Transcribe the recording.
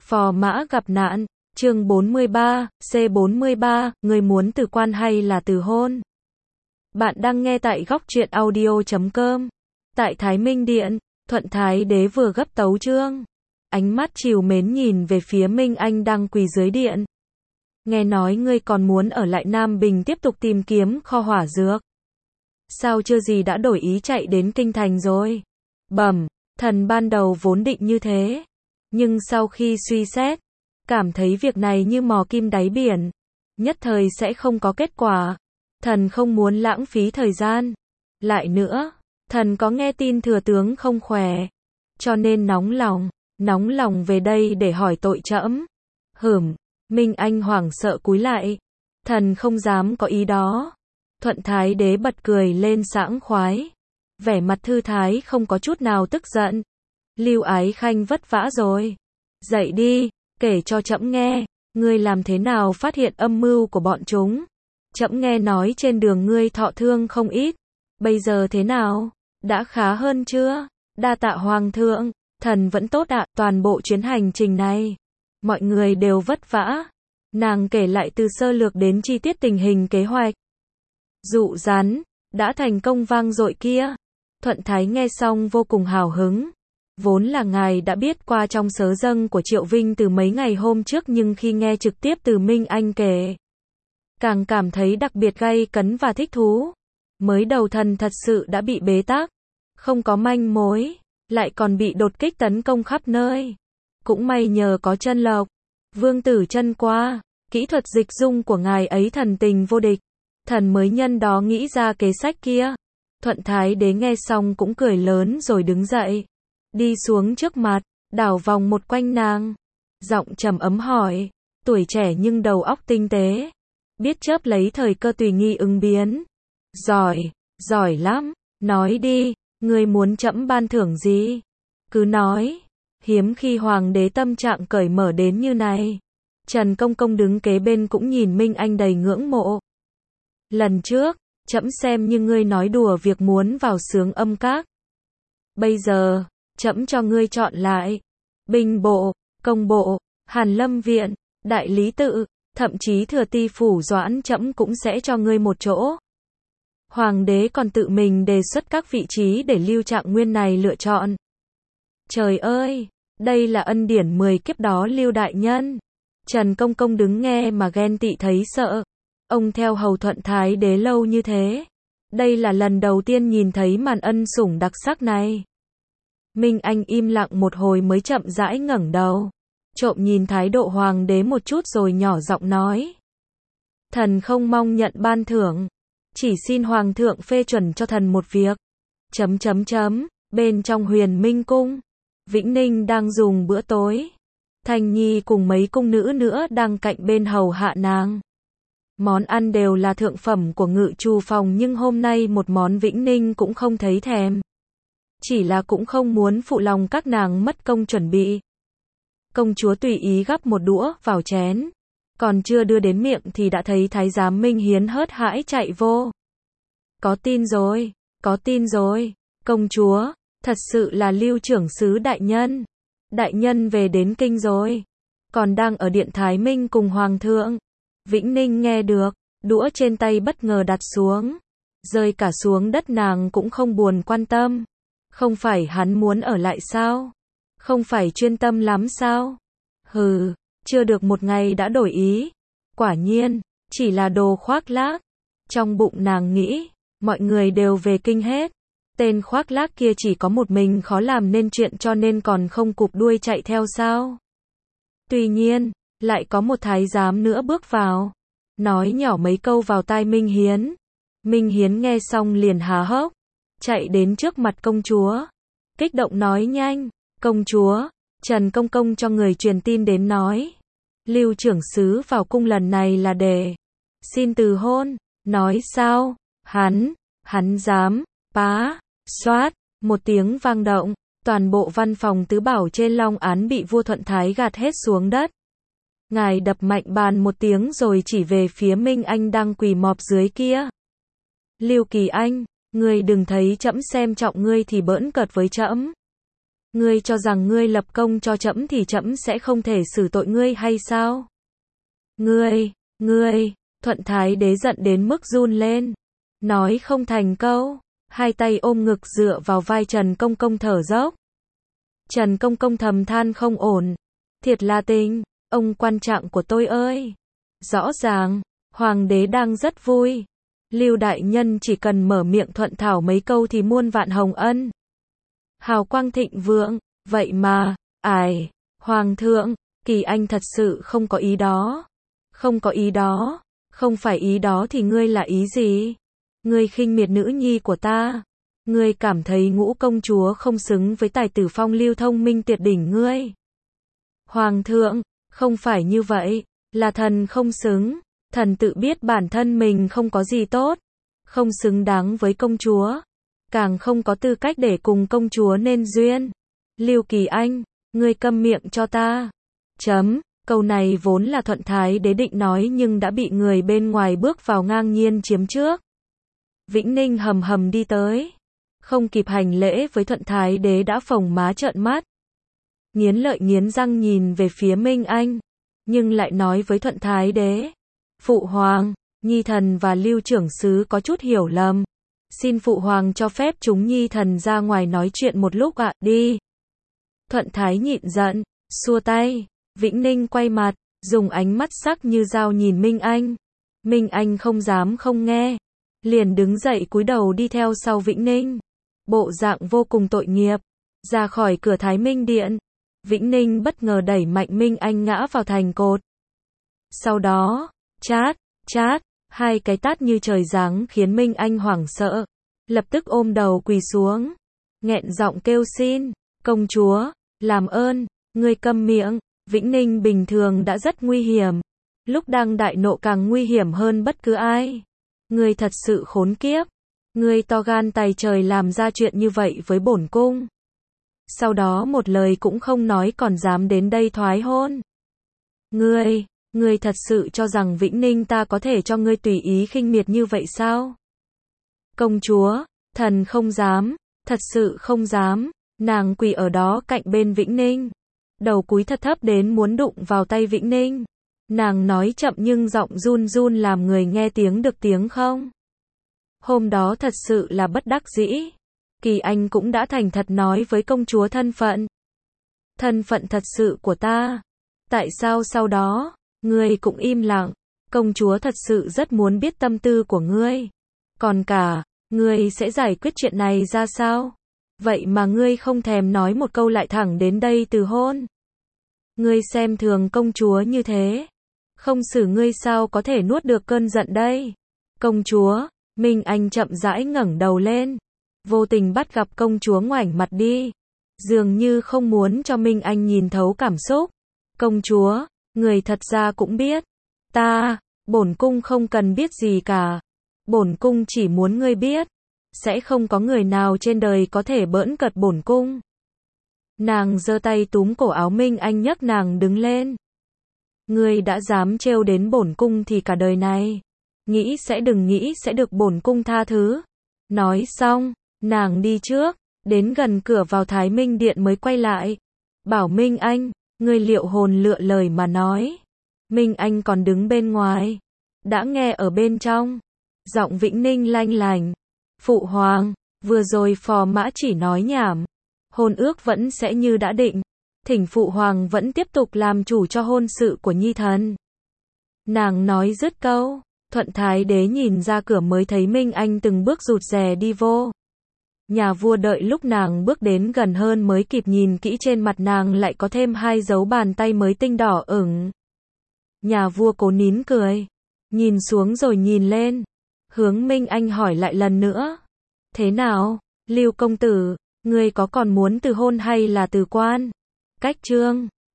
Phò mã gặp nạn, chương 43, C43, người muốn từ quan hay là từ hôn? Bạn đang nghe tại góc truyện audio.com. Tại Thái Minh Điện, Thuận Thái Đế vừa gấp tấu chương. Ánh mắt trìu mến nhìn về phía Minh Anh đang quỳ dưới điện. Nghe nói ngươi còn muốn ở lại Nam Bình tiếp tục tìm kiếm kho hỏa dược. Sao chưa gì đã đổi ý chạy đến kinh thành rồi? Bẩm, thần ban đầu vốn định như thế. Nhưng sau khi suy xét, cảm thấy việc này như mò kim đáy biển. Nhất thời sẽ không có kết quả. Thần không muốn lãng phí thời gian. Lại nữa, thần có nghe tin thừa tướng không khỏe. Cho nên nóng lòng về đây để hỏi tội trẫm. Minh Anh hoảng sợ cúi lại. Thần không dám có ý đó. Thuận Thái Đế bật cười lên sảng khoái. Vẻ mặt thư thái không có chút nào tức giận. Lưu Ái Khanh vất vả rồi. Dậy đi, kể cho trẫm nghe, ngươi làm thế nào phát hiện âm mưu của bọn chúng. Trẫm nghe nói trên đường ngươi thọ thương không ít. Bây giờ thế nào? Đã khá hơn chưa? Đa tạ hoàng thượng, thần vẫn tốt ạ. Toàn bộ chuyến hành trình này, mọi người đều vất vả. Nàng kể lại từ sơ lược đến chi tiết tình hình kế hoạch. Dụ rắn, đã thành công vang dội kia. Thuận Thái nghe xong vô cùng hào hứng. Vốn là ngài đã biết qua trong sớ dâng của Triệu Vinh từ mấy ngày hôm trước, nhưng khi nghe trực tiếp từ Minh Anh kể, càng cảm thấy đặc biệt gay cấn và thích thú. Mới đầu thần thật sự đã bị bế tắc, không có manh mối, lại còn bị đột kích tấn công khắp nơi. Cũng may nhờ có Chân Lộc, Vương Tử Chân qua, kỹ thuật dịch dung của ngài ấy thần tình vô địch. Thần mới nhân đó nghĩ ra kế sách kia. Thuận Thái Đế nghe xong cũng cười lớn rồi đứng dậy. Đi xuống trước mặt, đảo vòng một quanh nàng. Giọng trầm ấm hỏi, tuổi trẻ nhưng đầu óc tinh tế. Biết chớp lấy thời cơ tùy nghi ứng biến. Giỏi lắm, nói đi, ngươi muốn trẫm ban thưởng gì? Cứ nói, hiếm khi hoàng đế tâm trạng cởi mở đến như này. Trần Công Công đứng kế bên cũng nhìn Minh Anh đầy ngưỡng mộ. Lần trước, trẫm xem như ngươi nói đùa việc muốn vào Xướng Âm Các. Bây giờ, trẫm cho ngươi chọn lại. Binh bộ, công bộ, Hàn Lâm viện, đại lý tự, thậm chí thừa ti phủ Doãn trẫm cũng sẽ cho ngươi một chỗ. Hoàng đế còn tự mình đề xuất các vị trí để Lưu Trạng Nguyên này lựa chọn. Trời ơi, đây là ân điển 10 kiếp đó Lưu đại nhân. Trần Công Công đứng nghe mà ghen tị thấy sợ. Ông theo hầu Thuận Thái Đế lâu như thế. Đây là lần đầu tiên nhìn thấy màn ân sủng đặc sắc này. Minh Anh im lặng một hồi mới chậm rãi ngẩng đầu. Trộm nhìn thái độ hoàng đế một chút rồi nhỏ giọng nói. Thần không mong nhận ban thưởng. Chỉ xin hoàng thượng phê chuẩn cho thần một việc. Bên trong Huyền Minh cung, Vĩnh Ninh đang dùng bữa tối. Thanh Nhi cùng mấy cung nữ nữa đang cạnh bên hầu hạ nàng. Món ăn đều là thượng phẩm của Ngự Trù phòng, nhưng hôm nay một món Vĩnh Ninh cũng không thấy thèm. Chỉ là cũng không muốn phụ lòng các nàng mất công chuẩn bị. Công chúa tùy ý gắp một đũa vào chén. Còn chưa đưa đến miệng thì đã thấy thái giám Minh Hiến hớt hãi chạy vô. Có tin rồi, công chúa, thật sự là Lưu trưởng sứ đại nhân. Đại nhân về đến kinh rồi. Còn đang ở điện Thái Minh cùng hoàng thượng. Vĩnh Ninh nghe được, đũa trên tay bất ngờ đặt xuống. Rơi cả xuống đất, nàng cũng không buồn quan tâm. Không phải hắn muốn ở lại sao? Không phải chuyên tâm lắm sao? Chưa được một ngày đã đổi ý. Quả nhiên, chỉ là đồ khoác lác. Trong bụng nàng nghĩ, mọi người đều về kinh hết. Tên khoác lác kia chỉ có một mình khó làm nên chuyện, cho nên còn không cụp đuôi chạy theo sao? Tuy nhiên, lại có một thái giám nữa bước vào. Nói nhỏ mấy câu vào tai Minh Hiến. Minh Hiến nghe xong liền há hốc. Chạy đến trước mặt công chúa. Kích động nói nhanh. Công chúa, Trần Công Công cho người truyền tin đến nói. Lưu trưởng sứ vào cung lần này là để xin từ hôn. Nói sao? Hắn dám. Xoát, một tiếng vang động. Toàn bộ văn phòng tứ bảo trên Long Án bị vua Thuận Thái gạt hết xuống đất. Ngài đập mạnh bàn một tiếng rồi chỉ về phía Minh Anh đang quỳ mọp dưới kia. Lưu Kỳ Anh, ngươi đừng thấy trẫm xem trọng ngươi thì bỡn cợt với trẫm. Ngươi cho rằng ngươi lập công cho trẫm thì trẫm sẽ không thể xử tội ngươi hay sao? Ngươi, Thuận Thái Đế giận đến mức run lên. Nói không thành câu, hai tay ôm ngực dựa vào vai Trần Công Công thở dốc. Trần Công Công thầm than không ổn. Thiệt là tình, ông quan trạng của tôi ơi. Rõ ràng, Hoàng đế đang rất vui. Lưu đại nhân chỉ cần mở miệng thuận thảo mấy câu thì muôn vạn hồng ân. Hào quang thịnh vượng, vậy mà, Hoàng thượng, Kỳ Anh thật sự không có ý đó. Không có ý đó, không phải ý đó thì ngươi là ý gì? Ngươi khinh miệt nữ nhi của ta. Ngươi cảm thấy Ngũ công chúa không xứng với tài tử phong lưu thông minh tuyệt đỉnh ngươi. Hoàng thượng, không phải như vậy, là thần không xứng. Thần tự biết bản thân mình không có gì tốt, không xứng đáng với công chúa, càng không có tư cách để cùng công chúa nên duyên. Lưu Kỳ Anh, ngươi câm miệng cho ta. Câu này vốn là Thuận Thái Đế định nói nhưng đã bị người bên ngoài bước vào ngang nhiên chiếm trước. Vĩnh Ninh hầm hầm đi tới, không kịp hành lễ với Thuận Thái Đế đã phồng má trợn mắt. Nghiến lợi nghiến răng nhìn về phía Minh Anh, nhưng lại nói với Thuận Thái Đế. Phụ hoàng, Nhi thần và Lưu trưởng sứ có chút hiểu lầm. Xin phụ hoàng cho phép chúng Nhi thần ra ngoài nói chuyện một lúc ạ, đi. Thuận Thái nhịn giận, xua tay. Vĩnh Ninh quay mặt, dùng ánh mắt sắc như dao nhìn Minh Anh. Minh Anh không dám không nghe, liền đứng dậy cúi đầu đi theo sau Vĩnh Ninh. Bộ dạng vô cùng tội nghiệp. Ra khỏi cửa Thái Minh Điện, Vĩnh Ninh bất ngờ đẩy mạnh Minh Anh ngã vào thành cột. Sau đó, chát, hai cái tát như trời giáng khiến Minh Anh hoảng sợ. Lập tức ôm đầu quỳ xuống, nghẹn giọng kêu xin, công chúa, làm ơn, ngươi câm miệng. Vĩnh Ninh bình thường đã rất nguy hiểm, lúc đang đại nộ càng nguy hiểm hơn bất cứ ai. Ngươi thật sự khốn kiếp, ngươi to gan tày trời làm ra chuyện như vậy với bổn cung. Sau đó một lời cũng không nói còn dám đến đây thoái hôn. Ngươi thật sự cho rằng Vĩnh Ninh ta có thể cho ngươi tùy ý khinh miệt như vậy sao? Công chúa, thần không dám, thật sự không dám. Nàng quỳ ở đó cạnh bên Vĩnh Ninh, đầu cúi thật thấp đến muốn đụng vào tay Vĩnh Ninh. Nàng nói chậm nhưng giọng run run làm người nghe tiếng được tiếng không. Hôm đó thật sự là bất đắc dĩ. Kỳ Anh cũng đã thành thật nói với công chúa thân phận. Thân phận thật sự của ta. Tại sao sau đó, ngươi cũng im lặng? Công chúa thật sự rất muốn biết tâm tư của ngươi. Còn cả, ngươi sẽ giải quyết chuyện này ra sao? Vậy mà ngươi không thèm nói một câu lại thẳng đến đây từ hôn. Ngươi xem thường công chúa như thế. Không xử ngươi sao có thể nuốt được cơn giận đây? Công chúa, Minh Anh chậm rãi ngẩng đầu lên. Vô tình bắt gặp công chúa ngoảnh mặt đi. Dường như không muốn cho Minh Anh nhìn thấu cảm xúc. Công chúa, người thật ra cũng biết. Bổn cung không cần biết gì cả. Bổn cung chỉ muốn ngươi biết. Sẽ không có người nào trên đời có thể bỡn cợt bổn cung. Nàng giơ tay túm cổ áo Minh Anh nhấc nàng đứng lên. Ngươi đã dám trêu đến bổn cung thì cả đời này, đừng nghĩ sẽ được bổn cung tha thứ. Nói xong, nàng đi trước, đến gần cửa vào Thái Minh Điện mới quay lại. Bảo Minh Anh, ngươi liệu hồn lựa lời mà nói. Minh Anh còn đứng bên ngoài, đã nghe ở bên trong. Giọng Vĩnh Ninh lanh lành. Phụ hoàng, vừa rồi phò mã chỉ nói nhảm. Hôn ước vẫn sẽ như đã định. Thỉnh phụ hoàng vẫn tiếp tục làm chủ cho hôn sự của nhi thần. Nàng nói dứt câu, Thuận Thái Đế nhìn ra cửa mới thấy Minh Anh từng bước rụt rè đi vô. Nhà vua đợi lúc nàng bước đến gần hơn mới kịp nhìn kỹ trên mặt nàng lại có thêm 2 dấu bàn tay mới tinh đỏ ửng. Nhà vua cố nín cười, nhìn xuống rồi nhìn lên, hướng Minh Anh hỏi lại lần nữa. Thế nào, Lưu công tử, ngươi có còn muốn từ hôn hay là từ quan? Cách chương